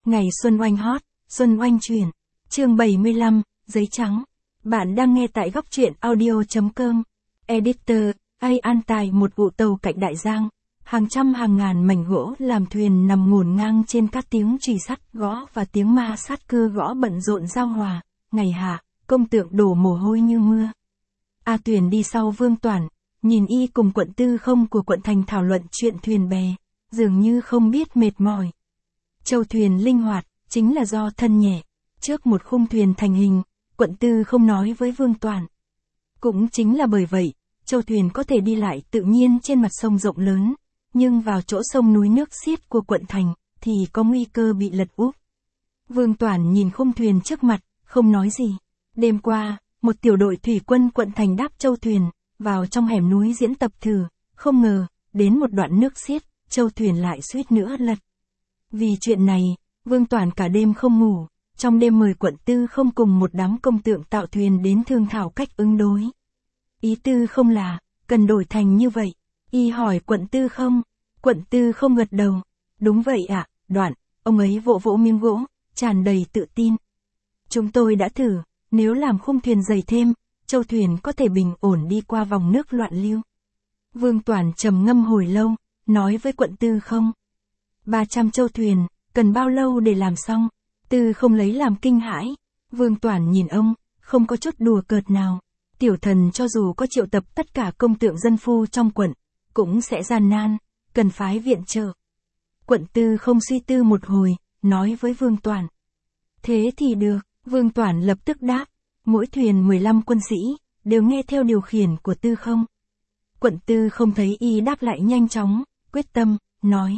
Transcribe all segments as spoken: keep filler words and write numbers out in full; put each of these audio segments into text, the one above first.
Ngày Xuân Oanh hot, Xuân Oanh truyền. Chương bảy mươi lăm, Giấy trắng. Bạn đang nghe tại góc truyện audio.com. Editor, A an tài một vụ tàu cạnh Đại Giang. Hàng trăm hàng ngàn mảnh gỗ làm thuyền nằm ngổn ngang trên các tiếng chùy sắt gõ và tiếng ma sát cưa gõ bận rộn giao hòa. Ngày hạ, công tượng đổ mồ hôi như mưa. A Tuyền đi sau Vương Toản, nhìn y cùng quận tư không của quận thành thảo luận chuyện thuyền bè, dường như không biết mệt mỏi. Châu thuyền linh hoạt, chính là do thân nhẹ. Trước một khung thuyền thành hình, quận tư không nói với Vương Toản. Cũng chính là bởi vậy, châu thuyền có thể đi lại tự nhiên trên mặt sông rộng lớn, nhưng vào chỗ sông núi nước xiết của quận thành, thì có nguy cơ bị lật úp. Vương Toản nhìn khung thuyền trước mặt, không nói gì. Đêm qua, một tiểu đội thủy quân quận thành đáp châu thuyền, vào trong hẻm núi diễn tập thử, không ngờ, đến một đoạn nước xiết, châu thuyền lại suýt nữa lật. Vì chuyện này, Vương Toản cả đêm không ngủ, trong đêm mời quận tư không cùng một đám công tượng tạo thuyền đến thương thảo cách ứng đối. Ý tư không là, cần đổi thành như vậy. Y hỏi quận tư không, quận tư không gật đầu. Đúng vậy ạ, à, đoạn, ông ấy vỗ vỗ miếng gỗ, tràn đầy tự tin. Chúng tôi đã thử, nếu làm khung thuyền dày thêm, châu thuyền có thể bình ổn đi qua vòng nước loạn lưu. Vương Toản trầm ngâm hồi lâu, nói với quận tư không. ba trăm châu thuyền, cần bao lâu để làm xong? Tư không lấy làm kinh hãi. Vương Toản nhìn ông, không có chút đùa cợt nào. Tiểu thần cho dù có triệu tập tất cả công tượng dân phu trong quận, cũng sẽ gian nan, cần phái viện trợ. Quận tư không suy tư một hồi, nói với Vương Toản. Thế thì được, Vương Toản lập tức đáp. Mỗi thuyền mười lăm quân sĩ, đều nghe theo điều khiển của tư không. Quận tư không thấy y đáp lại nhanh chóng, quyết tâm, nói.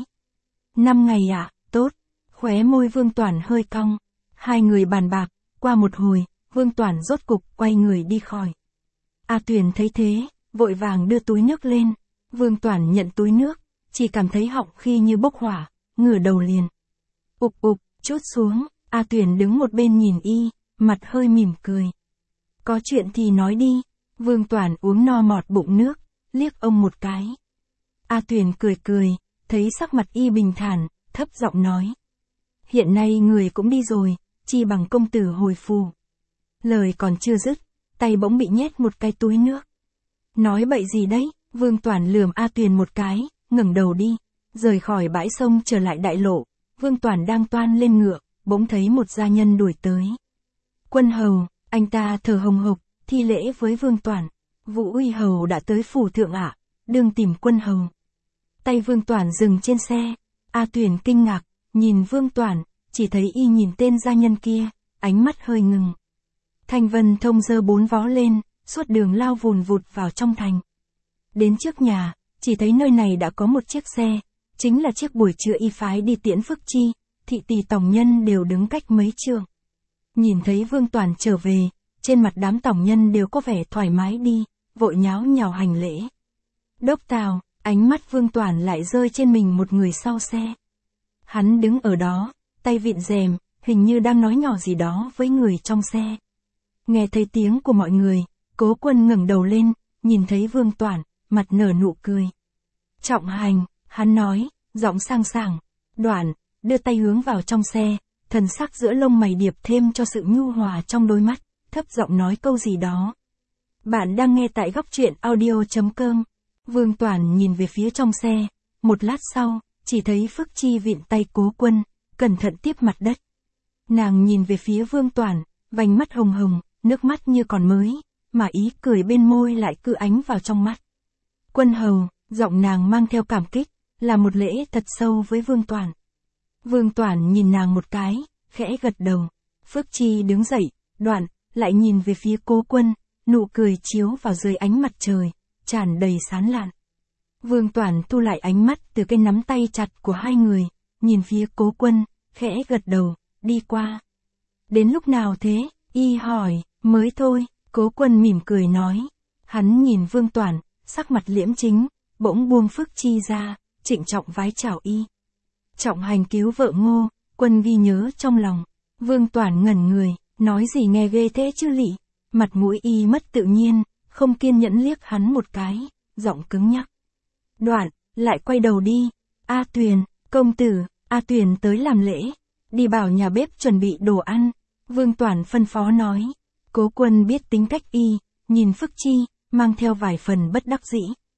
Năm ngày ạ, à, tốt. Khóe môi Vương Toản hơi cong. Hai người bàn bạc, qua một hồi, Vương Toản rốt cục quay người đi khỏi. A Tuyền thấy thế, vội vàng đưa túi nước lên. Vương Toản nhận túi nước, chỉ cảm thấy họng khi như bốc hỏa, ngửa đầu liền. Ục ục, chút xuống, A Tuyền đứng một bên nhìn y, mặt hơi mỉm cười. Có chuyện thì nói đi. Vương Toản uống no mọt bụng nước, liếc ông một cái. A Tuyền cười cười, thấy sắc mặt y bình thản, thấp giọng nói. Hiện nay người cũng đi rồi, chi bằng công tử hồi phù. Lời còn chưa dứt, tay bỗng bị nhét một cái túi nước. Nói bậy gì đấy? Vương Toản lườm A Tuyền một cái, ngẩng đầu đi, rời khỏi bãi sông trở lại đại lộ. Vương Toản đang toan lên ngựa, bỗng thấy một gia nhân đuổi tới. Quân hầu, anh ta thở hồng hộc, thi lễ với Vương Toản. Vũ Uy hầu đã tới phủ thượng ạ, đương tìm quân hầu. Tay Vương Toản dừng trên xe. A Tuyền kinh ngạc, nhìn Vương Toản, chỉ thấy y nhìn tên gia nhân kia, ánh mắt hơi ngừng. Thanh Vân Thông giơ bốn vó lên, suốt đường lao vùn vụt vào trong thành. Đến trước nhà, chỉ thấy nơi này đã có một chiếc xe, chính là chiếc buổi trưa y phái đi tiễn Phức Chi, thị tỳ tòng nhân đều đứng cách mấy trượng. Nhìn thấy Vương Toản trở về, trên mặt đám tòng nhân đều có vẻ thoải mái đi, vội nháo nhào hành lễ. Đốc Tào, ánh mắt Vương Toản lại rơi trên mình một người sau xe. Hắn đứng ở đó, tay vịn rèm, hình như đang nói nhỏ gì đó với người trong xe. Nghe thấy tiếng của mọi người, Cố Quân ngẩng đầu lên, nhìn thấy Vương Toản, mặt nở nụ cười. Trọng hành, hắn nói, giọng sang sảng. Đoạn, đưa tay hướng vào trong xe, thần sắc giữa lông mày điệp thêm cho sự nhu hòa trong đôi mắt, thấp giọng nói câu gì đó. Bạn đang nghe tại góc truyện audio.com. Vương Toản nhìn về phía trong xe, một lát sau, chỉ thấy Phức Chi vịn tay Cố Quân, cẩn thận tiếp mặt đất. Nàng nhìn về phía Vương Toản, vành mắt hồng hồng, nước mắt như còn mới, mà ý cười bên môi lại cứ ánh vào trong mắt. Quân hầu, giọng nàng mang theo cảm kích, là một lễ thật sâu với Vương Toản. Vương Toản nhìn nàng một cái, khẽ gật đầu. Phức Chi đứng dậy, đoạn, lại nhìn về phía Cố Quân, nụ cười chiếu vào dưới ánh mặt trời, tràn đầy sán lạn. Vương Toản thu lại ánh mắt từ cái nắm tay chặt của hai người, nhìn phía Cố Quân, khẽ gật đầu, đi qua. Đến lúc nào thế? Y hỏi, mới thôi, Cố Quân mỉm cười nói. Hắn nhìn Vương Toản, sắc mặt liễm chính, bỗng buông Phức Chi ra, trịnh trọng vái chào y. Trọng hành cứu vợ Ngô, Quân ghi nhớ trong lòng. Vương Toản ngẩn người, nói gì nghe ghê thế chứ lị. Mặt mũi y mất tự nhiên, không kiên nhẫn liếc hắn một cái, giọng cứng nhắc. Đoạn, lại quay đầu đi. A Tuyền, công tử, A Tuyền tới làm lễ. đi bảo nhà bếp chuẩn bị đồ ăn. Vương Toản phân phó nói. Cố Quân biết tính cách y, nhìn Phước Chi, mang theo vài phần bất đắc dĩ.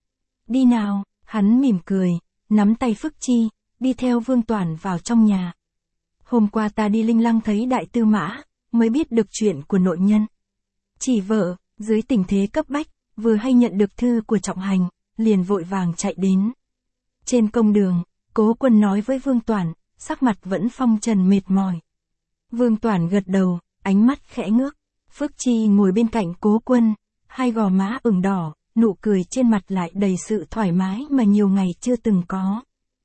Đi nào, hắn mỉm cười, nắm tay Phước Chi, đi theo Vương Toản vào trong nhà. Hôm qua ta đi Linh Lăng thấy đại tư mã, mới biết được chuyện của nội nhân. Chỉ vợ, dưới tình thế cấp bách, vừa hay nhận được thư của Trọng Hành, liền vội vàng chạy đến. Trên công đường, Cố Quân nói với Vương Toản, sắc mặt vẫn phong trần mệt mỏi. Vương Toản gật đầu, ánh mắt khẽ ngước. Phước Chi ngồi bên cạnh Cố Quân, hai gò má ửng đỏ, nụ cười trên mặt lại đầy sự thoải mái mà nhiều ngày chưa từng có.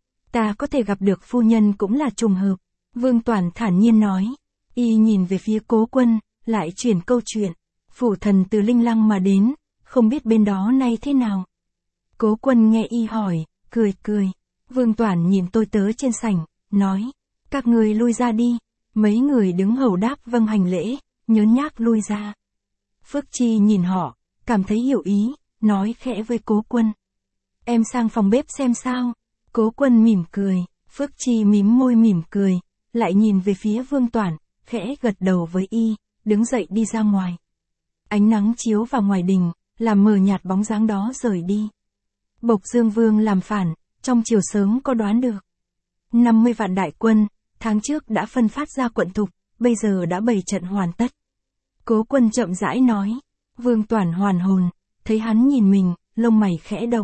Ta có thể gặp được phu nhân cũng là trùng hợp. Vương Toản thản nhiên nói. Y nhìn về phía Cố Quân, lại chuyển câu chuyện. Phủ thần từ Linh Lăng mà đến, không biết bên đó nay thế nào. Cố Quân nghe y hỏi, cười cười. Vương Toản nhìn tôi tớ trên sảnh, nói. Các người lui ra đi. Mấy người đứng hầu đáp vâng hành lễ, nhớn nhác lui ra. Phước Chi nhìn họ, cảm thấy hiểu ý, nói khẽ với Cố Quân. Em sang phòng bếp xem sao. Cố Quân mỉm cười, Phước Chi mím môi mỉm cười, lại nhìn về phía Vương Toản, khẽ gật đầu với y, đứng dậy đi ra ngoài. Ánh nắng chiếu vào ngoài đình, làm mờ nhạt bóng dáng đó rời đi. Bộc Dương Vương làm phản, trong chiều sớm có đoán được. năm mươi vạn đại quân, tháng trước đã phân phát ra quận Thục, bây giờ đã bày trận hoàn tất. Cố Quân chậm rãi nói. Vương Toản hoàn hồn, thấy hắn nhìn mình, lông mày khẽ động.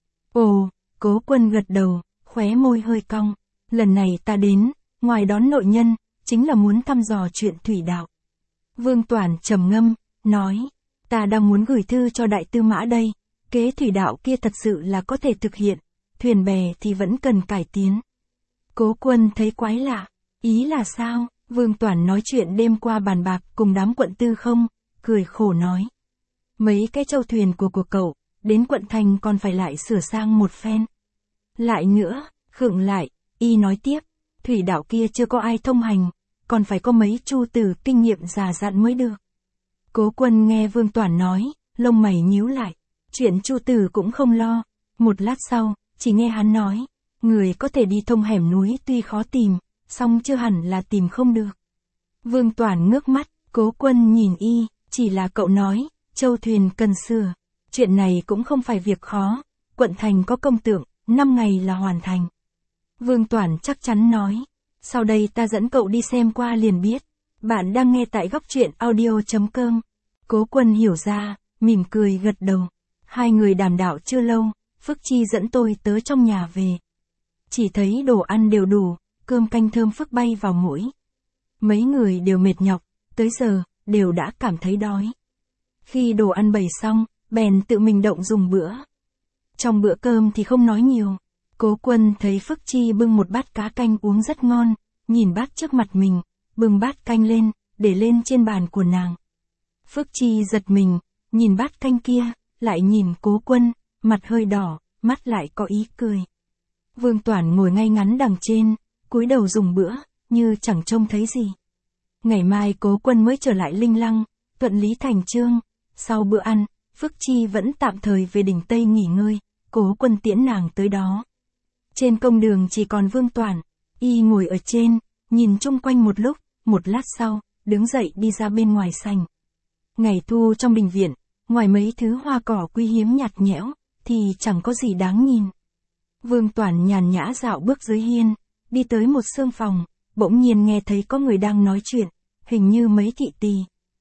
Ồ, Cố Quân gật đầu, khóe môi hơi cong. Lần này ta đến, ngoài đón nội nhân, chính là muốn thăm dò chuyện thủy đạo. Vương Toản trầm ngâm, nói. Ta đang muốn gửi thư cho đại tư mã đây, kế thủy đạo kia thật sự là có thể thực hiện, thuyền bè thì vẫn cần cải tiến. Cố Quân thấy quái lạ, ý là sao? Vương Toản nói chuyện đêm qua bàn bạc cùng đám quận tư không, cười khổ nói. Mấy cái châu thuyền của của cậu, đến quận thành còn phải lại sửa sang một phen. Lại nữa, khựng lại, y nói tiếp, thủy đạo kia chưa có ai thông hành, còn phải có mấy chu tử kinh nghiệm già dặn mới được. Cố Quân nghe Vương Toản nói, lông mày nhíu lại, chuyện chu tử cũng không lo. Một lát sau, chỉ nghe hắn nói, người có thể đi thông hẻm núi tuy khó tìm, song chưa hẳn là tìm không được. Vương Toản ngước mắt, Cố Quân nhìn y, chỉ là cậu nói, châu thuyền cần sửa, chuyện này cũng không phải việc khó, quận thành có công tượng, năm ngày là hoàn thành. Vương Toản chắc chắn nói, sau đây ta dẫn cậu đi xem qua liền biết. Bạn đang nghe tại góc truyện audio chấm com. Cố Quân hiểu ra, mỉm cười gật đầu. Hai người đàm đạo chưa lâu, Phước Chi dẫn tôi tới trong nhà về. Chỉ thấy đồ ăn đều đủ, cơm canh thơm phức bay vào mũi. Mấy người đều mệt nhọc, tới giờ, đều đã cảm thấy đói. Khi đồ ăn bày xong, bèn tự mình động dùng bữa. Trong bữa cơm thì không nói nhiều. Cố Quân thấy Phước Chi bưng một bát cá canh uống rất ngon, nhìn bát trước mặt mình, bưng bát canh lên, để lên trên bàn của nàng. Phước Chi giật mình, nhìn bát canh kia, lại nhìn Cố Quân, mặt hơi đỏ, mắt lại có ý cười. Vương Toản ngồi ngay ngắn đằng trên, cúi đầu dùng bữa, như chẳng trông thấy gì. Ngày mai Cố Quân mới trở lại Linh Lăng, thuận lý thành chương. Sau bữa ăn, Phước Chi vẫn tạm thời về đỉnh Tây nghỉ ngơi, Cố Quân tiễn nàng tới đó. Trên công đường chỉ còn Vương Toản, y ngồi ở trên, nhìn chung quanh một lúc, một lát sau, đứng dậy đi ra bên ngoài sảnh. Ngày thu trong đình viện, ngoài mấy thứ hoa cỏ quý hiếm nhạt nhẽo, thì chẳng có gì đáng nhìn. Vương Toản nhàn nhã dạo bước dưới hiên, đi tới một sương phòng, bỗng nhiên nghe thấy có người đang nói chuyện, hình như mấy thị tỳ.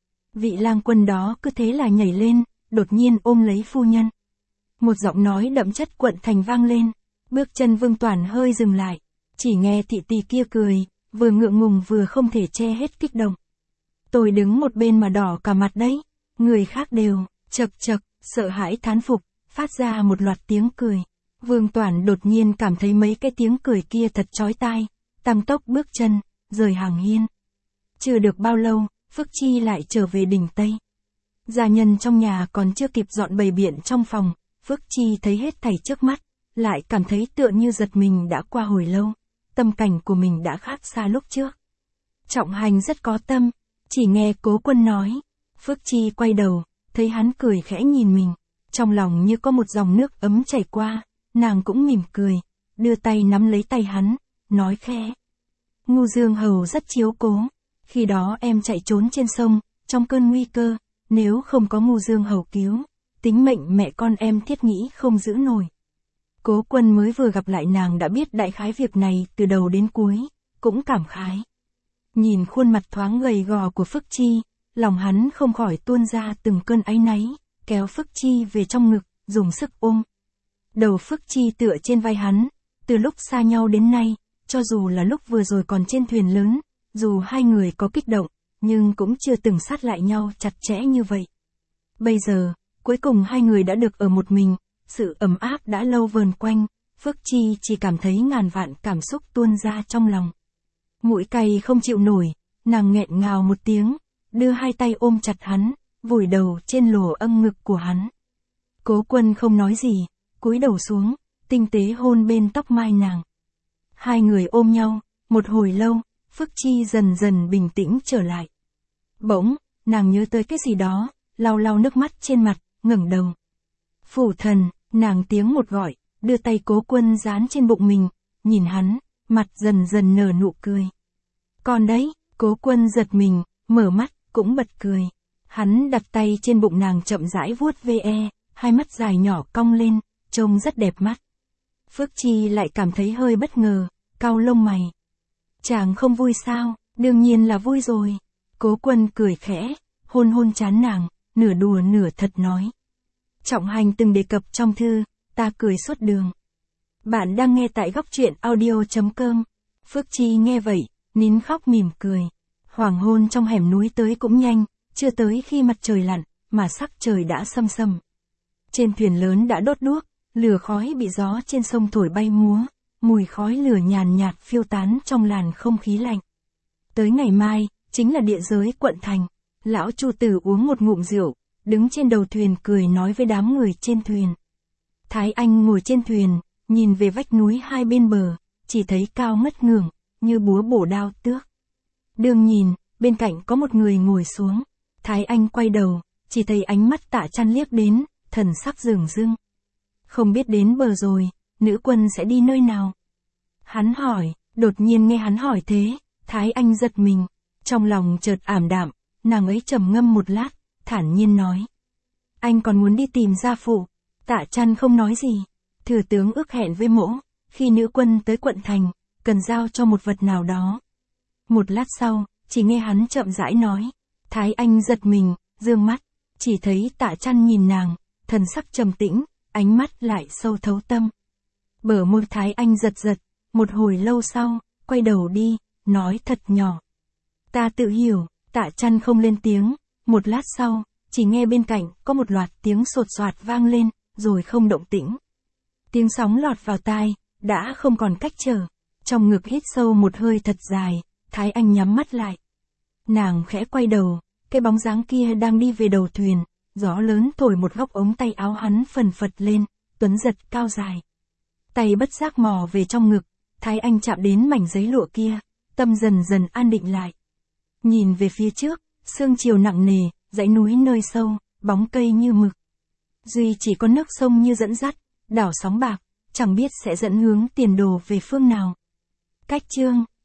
Vị lang quân đó cứ thế là nhảy lên, đột nhiên ôm lấy phu nhân. Một giọng nói đậm chất quận thành vang lên, bước chân Vương Toản hơi dừng lại, chỉ nghe thị tỳ kia cười, vừa ngượng ngùng vừa không thể che hết kích động. Tôi đứng một bên mà đỏ cả mặt đấy, người khác đều, chậc chậc, sợ hãi thán phục, phát ra một loạt tiếng cười. Vương Toản đột nhiên cảm thấy mấy cái tiếng cười kia thật chói tai, tăng tốc bước chân, rời hàng hiên. Chưa được bao lâu, Phước Chi lại trở về đỉnh Tây. Gia nhân trong nhà còn chưa kịp dọn bày biện trong phòng, Phước Chi thấy hết thảy trước mắt, lại cảm thấy tựa như giật mình đã qua hồi lâu, tâm cảnh của mình đã khác xa lúc trước. Trọng Hành rất có tâm, chỉ nghe Cố Quân nói. Phước Chi quay đầu, thấy hắn cười khẽ nhìn mình, trong lòng như có một dòng nước ấm chảy qua, nàng cũng mỉm cười, đưa tay nắm lấy tay hắn, nói khẽ. Ngu Dương Hầu rất chiếu cố. Khi đó em chạy trốn trên sông, trong cơn nguy cơ, nếu không có Ngu Dương Hầu cứu, tính mệnh mẹ con em thiết nghĩ không giữ nổi. Cố Quân mới vừa gặp lại nàng đã biết đại khái việc này từ đầu đến cuối, cũng cảm khái. Nhìn khuôn mặt thoáng gầy gò của Phước Chi, lòng hắn không khỏi tuôn ra từng cơn áy náy, kéo Phước Chi về trong ngực, dùng sức ôm. Đầu Phước Chi tựa trên vai hắn, từ lúc xa nhau đến nay, cho dù là lúc vừa rồi còn trên thuyền lớn, dù hai người có kích động, nhưng cũng chưa từng sát lại nhau chặt chẽ như vậy. Bây giờ, cuối cùng hai người đã được ở một mình, sự ấm áp đã lâu vờn quanh, Phước Chi chỉ cảm thấy ngàn vạn cảm xúc tuôn ra trong lòng. Mũi cay không chịu nổi, nàng nghẹn ngào một tiếng, đưa hai tay ôm chặt hắn, vùi đầu trên lỗ âng ngực của hắn. Cố Quân không nói gì, cúi đầu xuống, tinh tế hôn bên tóc mai nàng. Hai người ôm nhau, một hồi lâu, Phước Chi dần dần bình tĩnh trở lại. Bỗng, nàng nhớ tới cái gì đó, lau lau nước mắt trên mặt, ngẩng đầu. Phủ Thần, nàng tiếng một gọi, đưa tay Cố Quân dán trên bụng mình, nhìn hắn, mặt dần dần nở nụ cười. Còn đấy, Cố Quân giật mình, mở mắt, cũng bật cười. Hắn đặt tay trên bụng nàng chậm rãi vuốt ve, hai mắt dài nhỏ cong lên, trông rất đẹp mắt. Phước Chi lại cảm thấy hơi bất ngờ, cau lông mày. Chàng không vui sao? Đương nhiên là vui rồi. Cố Quân cười khẽ, hôn hôn trán nàng, nửa đùa nửa thật nói. Trọng Hành từng đề cập trong thư, ta cười suốt đường. Bạn đang nghe tại góc truyện audio chấm com. Phước Chi nghe vậy, nín khóc mỉm cười. Hoàng hôn trong hẻm núi tới cũng nhanh, chưa tới khi mặt trời lặn, mà sắc trời đã sâm sầm. Trên thuyền lớn đã đốt đuốc, lửa khói bị gió trên sông thổi bay múa, mùi khói lửa nhàn nhạt phiêu tán trong làn không khí lạnh. Tới ngày mai, chính là địa giới quận thành. Lão Chu Tử uống một ngụm rượu, đứng trên đầu thuyền cười nói với đám người trên thuyền. Thái Anh ngồi trên thuyền, nhìn về vách núi hai bên bờ, chỉ thấy cao ngất ngưởng, như búa bổ đao tước. Đường nhìn, bên cạnh có một người ngồi xuống. Thái Anh quay đầu, chỉ thấy ánh mắt Tạ Chăn liếc đến, thần sắc rừng rưng. Không biết đến bờ rồi, nữ quân sẽ đi nơi nào? Hắn hỏi, đột nhiên nghe hắn hỏi thế, Thái Anh giật mình, trong lòng chợt ảm đạm, nàng ấy trầm ngâm một lát, thản nhiên nói. Anh còn muốn đi tìm gia phụ. Tạ Chăn không nói gì. Thừa tướng ước hẹn với mỗ, khi nữ quân tới quận thành, cần giao cho một vật nào đó. Một lát sau, chỉ nghe hắn chậm rãi nói. Thái Anh giật mình, dương mắt, chỉ thấy Tạ Chăn nhìn nàng, thần sắc trầm tĩnh, ánh mắt lại sâu thấu tâm. Bờ môi Thái Anh giật giật, một hồi lâu sau, quay đầu đi, nói thật nhỏ. Ta tự hiểu. Tạ Chăn không lên tiếng, một lát sau, chỉ nghe bên cạnh có một loạt tiếng sột soạt vang lên, rồi không động tĩnh. Tiếng sóng lọt vào tai, đã không còn cách trở. Trong ngực hít sâu một hơi thật dài, Thái Anh nhắm mắt lại. Nàng khẽ quay đầu, cái bóng dáng kia đang đi về đầu thuyền, gió lớn thổi một góc ống tay áo hắn phần phật lên, tuấn giật cao dài. Tay bất giác mò về trong ngực, Thái Anh chạm đến mảnh giấy lụa kia, tâm dần dần an định lại. Nhìn về phía trước, sương chiều nặng nề, dãy núi nơi sâu, bóng cây như mực. Duy chỉ có nước sông như dẫn dắt, đảo sóng bạc, chẳng biết sẽ dẫn hướng tiền đồ về phương nào. Cách chương